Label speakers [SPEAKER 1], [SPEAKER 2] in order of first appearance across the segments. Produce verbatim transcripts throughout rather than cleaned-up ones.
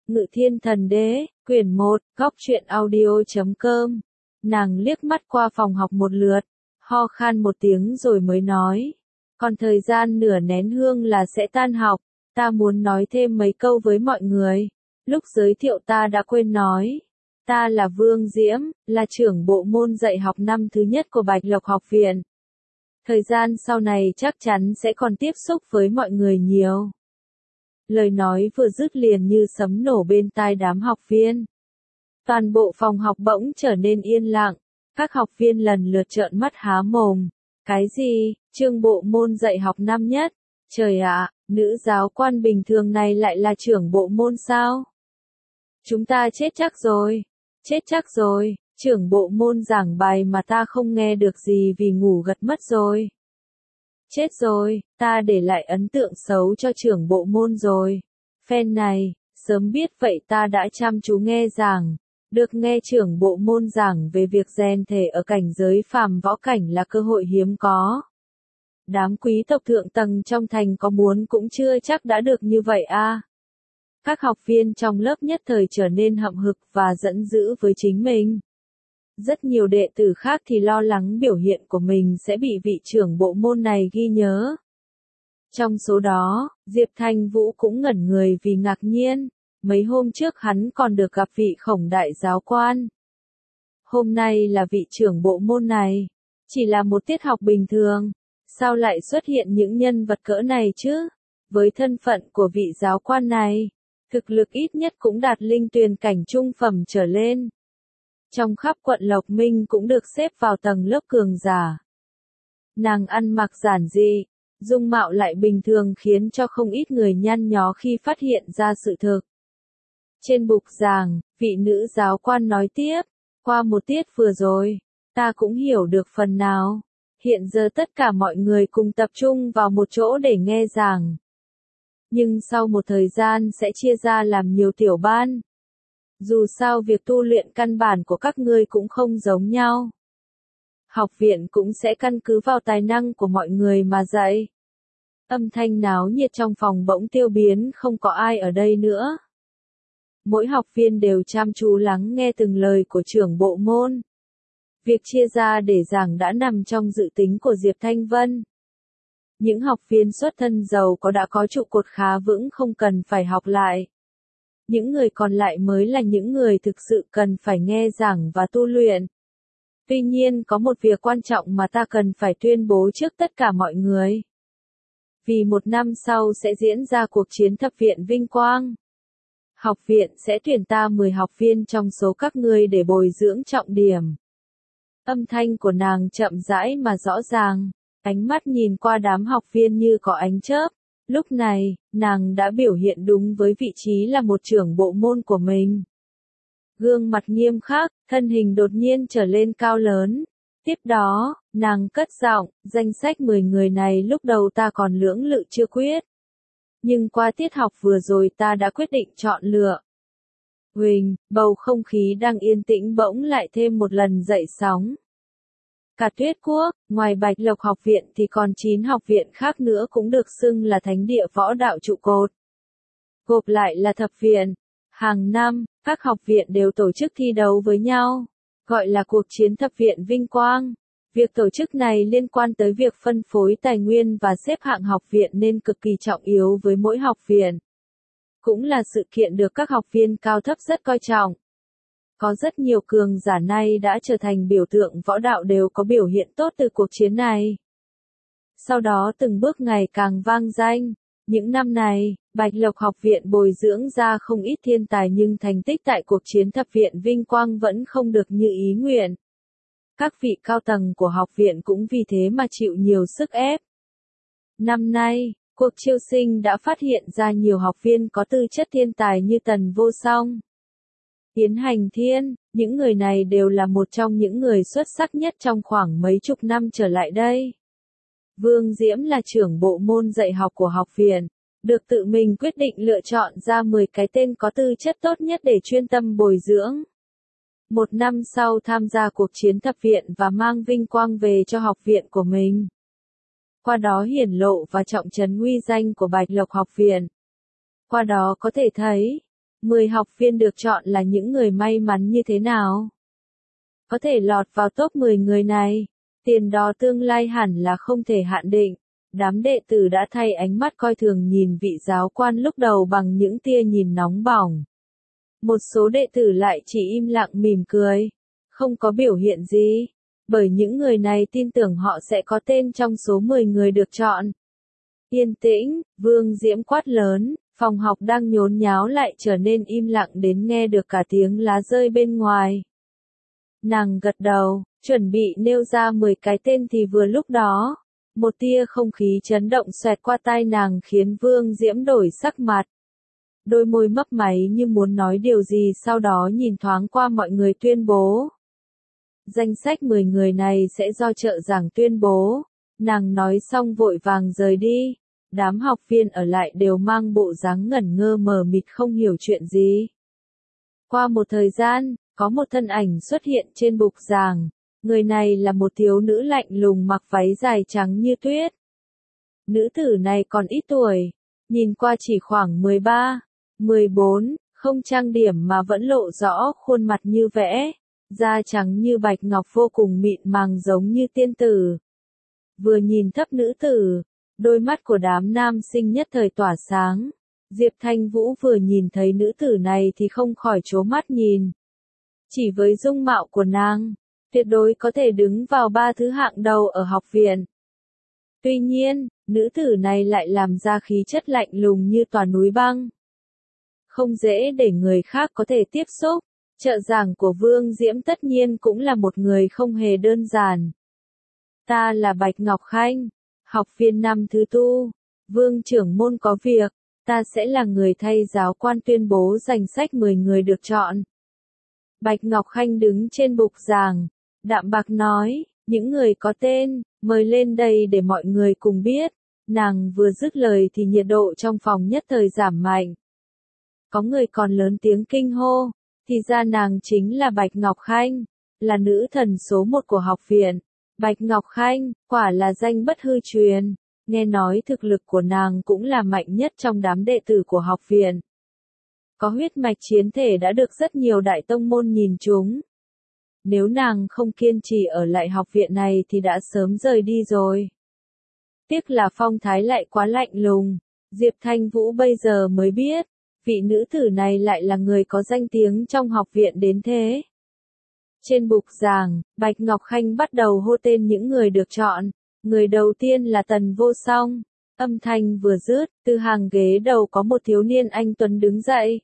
[SPEAKER 1] Ngự Thiên Thần Đế, quyển một, góc truyện audio chấm com. Nàng liếc mắt qua phòng học một lượt, ho khan một tiếng rồi mới nói. Còn thời gian nửa nén hương là sẽ tan học, ta muốn nói thêm mấy câu với mọi người. Lúc giới thiệu ta đã quên nói. Ta là Vương Diễm, là trưởng bộ môn dạy học năm thứ nhất của Bạch Lộc học viện. Thời gian sau này chắc chắn sẽ còn tiếp xúc với mọi người nhiều. Lời nói vừa dứt liền như sấm nổ bên tai đám học viên. Toàn bộ phòng học bỗng trở nên yên lặng, các học viên lần lượt trợn mắt há mồm. Cái gì, trưởng bộ môn dạy học năm nhất? Trời ạ, nữ giáo quan bình thường này lại là trưởng bộ môn sao? Chúng ta chết chắc rồi, chết chắc rồi, trưởng bộ môn giảng bài mà ta không nghe được gì vì ngủ gật mất rồi. Chết rồi, ta để lại ấn tượng xấu cho trưởng bộ môn rồi. Phen này, sớm biết vậy ta đã chăm chú nghe giảng. Được nghe trưởng bộ môn giảng về việc rèn thể ở cảnh giới phàm võ cảnh là cơ hội hiếm có. Đám quý tộc thượng tầng trong thành có muốn cũng chưa chắc đã được như vậy a. À. Các học viên trong lớp nhất thời trở nên hậm hực và giận dữ với chính mình. Rất nhiều đệ tử khác thì lo lắng biểu hiện của mình sẽ bị vị trưởng bộ môn này ghi nhớ. Trong số đó, Diệp Thanh Vũ cũng ngẩn người vì ngạc nhiên, mấy hôm trước hắn còn được gặp vị Khổng đại giáo quan. Hôm nay là vị trưởng bộ môn này, chỉ là một tiết học bình thường, sao lại xuất hiện những nhân vật cỡ này chứ? Với thân phận của vị giáo quan này, thực lực ít nhất cũng đạt linh tuyền cảnh trung phẩm trở lên. Trong khắp quận Lộc Minh cũng được xếp vào tầng lớp cường giả. Nàng ăn mặc giản dị, dung mạo lại bình thường khiến cho không ít người nhăn nhó khi phát hiện ra sự thực. Trên bục giảng, vị nữ giáo quan nói tiếp, qua một tiết vừa rồi, ta cũng hiểu được phần nào. Hiện giờ tất cả mọi người cùng tập trung vào một chỗ để nghe giảng. Nhưng sau một thời gian sẽ chia ra làm nhiều tiểu ban. Dù sao việc tu luyện căn bản của các ngươi cũng không giống nhau. Học viện cũng sẽ căn cứ vào tài năng của mọi người mà dạy. Âm thanh náo nhiệt trong phòng bỗng tiêu biến, không có ai ở đây nữa. Mỗi học viên đều chăm chú lắng nghe từng lời của trưởng bộ môn. Việc chia ra để giảng đã nằm trong dự tính của Diệp Thanh Vân. Những học viên xuất thân giàu có đã có trụ cột khá vững không cần phải học lại. Những người còn lại mới là những người thực sự cần phải nghe giảng và tu luyện. Tuy nhiên có một việc quan trọng mà ta cần phải tuyên bố trước tất cả mọi người. Vì một năm sau sẽ diễn ra cuộc chiến thập viện vinh quang. Học viện sẽ tuyển ta mười học viên trong số các ngươi để bồi dưỡng trọng điểm. Âm thanh của nàng chậm rãi mà rõ ràng, ánh mắt nhìn qua đám học viên như có ánh chớp. Lúc này, nàng đã biểu hiện đúng với vị trí là một trưởng bộ môn của mình. Gương mặt nghiêm khắc, thân hình đột nhiên trở lên cao lớn. Tiếp đó, nàng cất giọng, danh sách mười người này lúc đầu ta còn lưỡng lự chưa quyết. Nhưng qua tiết học vừa rồi ta đã quyết định chọn lựa. Huỳnh, bầu không khí đang yên tĩnh bỗng lại thêm một lần dậy sóng. Cả Tuyết Quốc, ngoài Bạch Lộc học viện thì còn chín học viện khác nữa cũng được xưng là thánh địa võ đạo trụ cột. Gộp lại là thập viện. Hàng năm, các học viện đều tổ chức thi đấu với nhau, gọi là cuộc chiến thập viện vinh quang. Việc tổ chức này liên quan tới việc phân phối tài nguyên và xếp hạng học viện nên cực kỳ trọng yếu với mỗi học viện. Cũng là sự kiện được các học viên cao thấp rất coi trọng. Có rất nhiều cường giả nay đã trở thành biểu tượng võ đạo đều có biểu hiện tốt từ cuộc chiến này. Sau đó từng bước ngày càng vang danh. Những năm này, Bạch Lộc học viện bồi dưỡng ra không ít thiên tài nhưng thành tích tại cuộc chiến thập viện vinh quang vẫn không được như ý nguyện. Các vị cao tầng của học viện cũng vì thế mà chịu nhiều sức ép. Năm nay, cuộc chiêu sinh đã phát hiện ra nhiều học viên có tư chất thiên tài như Tần Vô Song, Tiến Hành Thiên, những người này đều là một trong những người xuất sắc nhất trong khoảng mấy chục năm trở lại đây. Vương Diễm là trưởng bộ môn dạy học của học viện, được tự mình quyết định lựa chọn ra mười cái tên có tư chất tốt nhất để chuyên tâm bồi dưỡng. Một năm sau tham gia cuộc chiến thập viện và mang vinh quang về cho học viện của mình. Qua đó hiển lộ và trọng trấn uy danh của Bạch Lộc học viện. Qua đó có thể thấy, mười học viên được chọn là những người may mắn như thế nào? Có thể lọt vào top mười người này, tiền đó tương lai hẳn là không thể hạn định. Đám đệ tử đã thay ánh mắt coi thường nhìn vị giáo quan lúc đầu bằng những tia nhìn nóng bỏng. Một số đệ tử lại chỉ im lặng mỉm cười, không có biểu hiện gì, bởi những người này tin tưởng họ sẽ có tên trong số mười người được chọn. Yên tĩnh, Vương Diễm quát lớn, phòng học đang nhốn nháo lại trở nên im lặng đến nghe được cả tiếng lá rơi bên ngoài. Nàng gật đầu, chuẩn bị nêu ra mười cái tên thì vừa lúc đó, một tia không khí chấn động xoẹt qua tai nàng khiến Vương Diễm đổi sắc mặt. Đôi môi mấp máy như muốn nói điều gì sau đó nhìn thoáng qua mọi người tuyên bố. Danh sách mười người này sẽ do trợ giảng tuyên bố. Nàng nói xong vội vàng rời đi. Đám học viên ở lại đều mang bộ dáng ngẩn ngơ mờ mịt không hiểu chuyện gì. Qua một thời gian, có một thân ảnh xuất hiện trên bục giảng. Người này là một thiếu nữ lạnh lùng mặc váy dài trắng như tuyết. Nữ tử này còn ít tuổi, nhìn qua chỉ khoảng mười ba, mười bốn, không trang điểm mà vẫn lộ rõ khuôn mặt như vẽ, da trắng như bạch ngọc vô cùng mịn màng giống như tiên tử. Vừa nhìn thấp nữ tử, đôi mắt của đám nam sinh nhất thời tỏa sáng. Diệp Thanh Vũ vừa nhìn thấy nữ tử này thì không khỏi trố mắt nhìn. Chỉ với dung mạo của nàng, tuyệt đối có thể đứng vào ba thứ hạng đầu ở học viện. Tuy nhiên, nữ tử này lại làm ra khí chất lạnh lùng như tòa núi băng. Không dễ để người khác có thể tiếp xúc, trợ giảng của Vương Diễm tất nhiên cũng là một người không hề đơn giản. Ta là Bạch Ngọc Khanh, học viên năm thứ tu, Vương trưởng môn có việc, ta sẽ là người thay giáo quan tuyên bố danh sách mười người được chọn. Bạch Ngọc Khanh đứng trên bục giảng, đạm bạc nói, những người có tên, mời lên đây để mọi người cùng biết. Nàng vừa dứt lời thì nhiệt độ trong phòng nhất thời giảm mạnh. Có người còn lớn tiếng kinh hô, thì ra nàng chính là Bạch Ngọc Khanh, là nữ thần số một của học viện. Bạch Ngọc Khanh, quả là danh bất hư truyền, nghe nói thực lực của nàng cũng là mạnh nhất trong đám đệ tử của học viện. Có huyết mạch chiến thể đã được rất nhiều đại tông môn nhìn trúng. Nếu nàng không kiên trì ở lại học viện này thì đã sớm rời đi rồi. Tiếc là phong thái lại quá lạnh lùng, Diệp Thanh Vũ bây giờ mới biết, vị nữ tử này lại là người có danh tiếng trong học viện đến thế. Trên bục giảng, Bạch Ngọc Khanh bắt đầu hô tên những người được chọn. Người đầu tiên là Tần Vô Song. Âm thanh vừa dứt, từ hàng ghế đầu có một thiếu niên anh tuấn đứng dậy.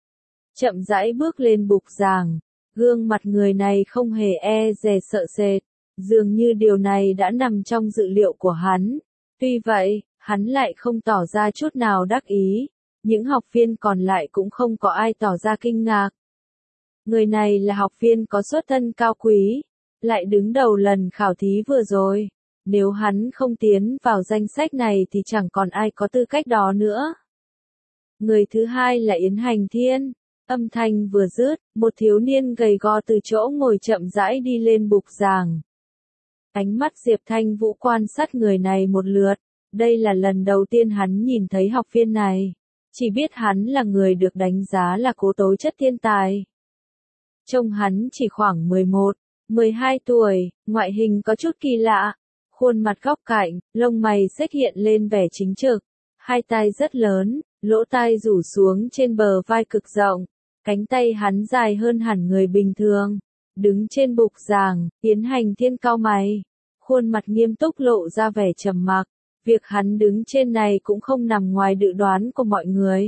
[SPEAKER 1] Chậm rãi bước lên bục giảng, gương mặt người này không hề e dè sợ sệt, dường như điều này đã nằm trong dự liệu của hắn. Tuy vậy, hắn lại không tỏ ra chút nào đắc ý, những học viên còn lại cũng không có ai tỏ ra kinh ngạc. Người này là học viên có xuất thân cao quý, lại đứng đầu lần khảo thí vừa rồi. Nếu hắn không tiến vào danh sách này thì chẳng còn ai có tư cách đó nữa. Người thứ hai là Yến Hành Thiên. Âm thanh vừa dứt, một thiếu niên gầy gò từ chỗ ngồi chậm rãi đi lên bục giảng. Ánh mắt Diệp Thanh Vũ quan sát người này một lượt. Đây là lần đầu tiên hắn nhìn thấy học viên này. Chỉ biết hắn là người được đánh giá là cố tố chất thiên tài. Trông hắn chỉ khoảng mười một, mười hai tuổi, ngoại hình có chút kỳ lạ. Khuôn mặt góc cạnh, lông mày xếch hiện lên vẻ chính trực. Hai tai rất lớn, lỗ tai rủ xuống trên bờ vai cực rộng. Cánh tay hắn dài hơn hẳn người bình thường. Đứng trên bục giảng, Yến Hành Thiên cau mày. Khuôn mặt nghiêm túc lộ ra vẻ trầm mặc. Việc hắn đứng trên này cũng không nằm ngoài dự đoán của mọi người.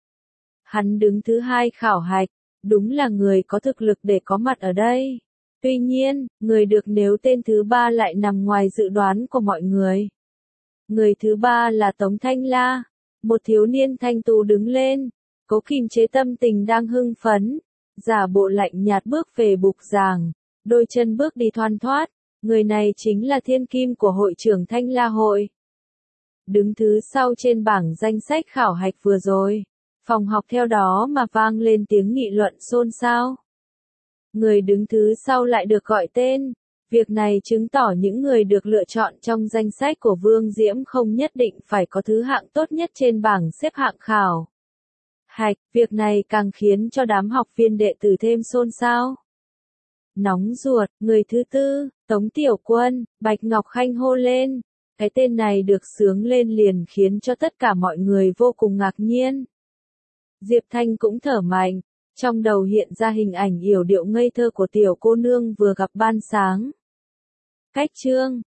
[SPEAKER 1] Hắn đứng thứ hai khảo hạch, đúng là người có thực lực để có mặt ở đây. Tuy nhiên, người được nêu tên thứ ba lại nằm ngoài dự đoán của mọi người. Người thứ ba là Tống Thanh La, một thiếu niên thanh tú đứng lên, cố kiềm chế tâm tình đang hưng phấn, giả bộ lạnh nhạt bước về bục giảng, đôi chân bước đi thoăn thoắt. Người này chính là thiên kim của hội trưởng Thanh La hội. Đứng thứ sau trên bảng danh sách khảo hạch vừa rồi, phòng học theo đó mà vang lên tiếng nghị luận xôn xao. Người đứng thứ sau lại được gọi tên, việc này chứng tỏ những người được lựa chọn trong danh sách của Vương Diễm không nhất định phải có thứ hạng tốt nhất trên bảng xếp hạng khảo Hạch, việc này càng khiến cho đám học viên đệ tử thêm xôn xao. Nóng ruột, người thứ tư, Tống Tiểu Quân, Bạch Ngọc Khanh hô lên. Cái tên này được xướng lên liền khiến cho tất cả mọi người vô cùng ngạc nhiên. Diệp Thanh cũng thở mạnh, trong đầu hiện ra hình ảnh yểu điệu ngây thơ của tiểu cô nương vừa gặp ban sáng. Cách chương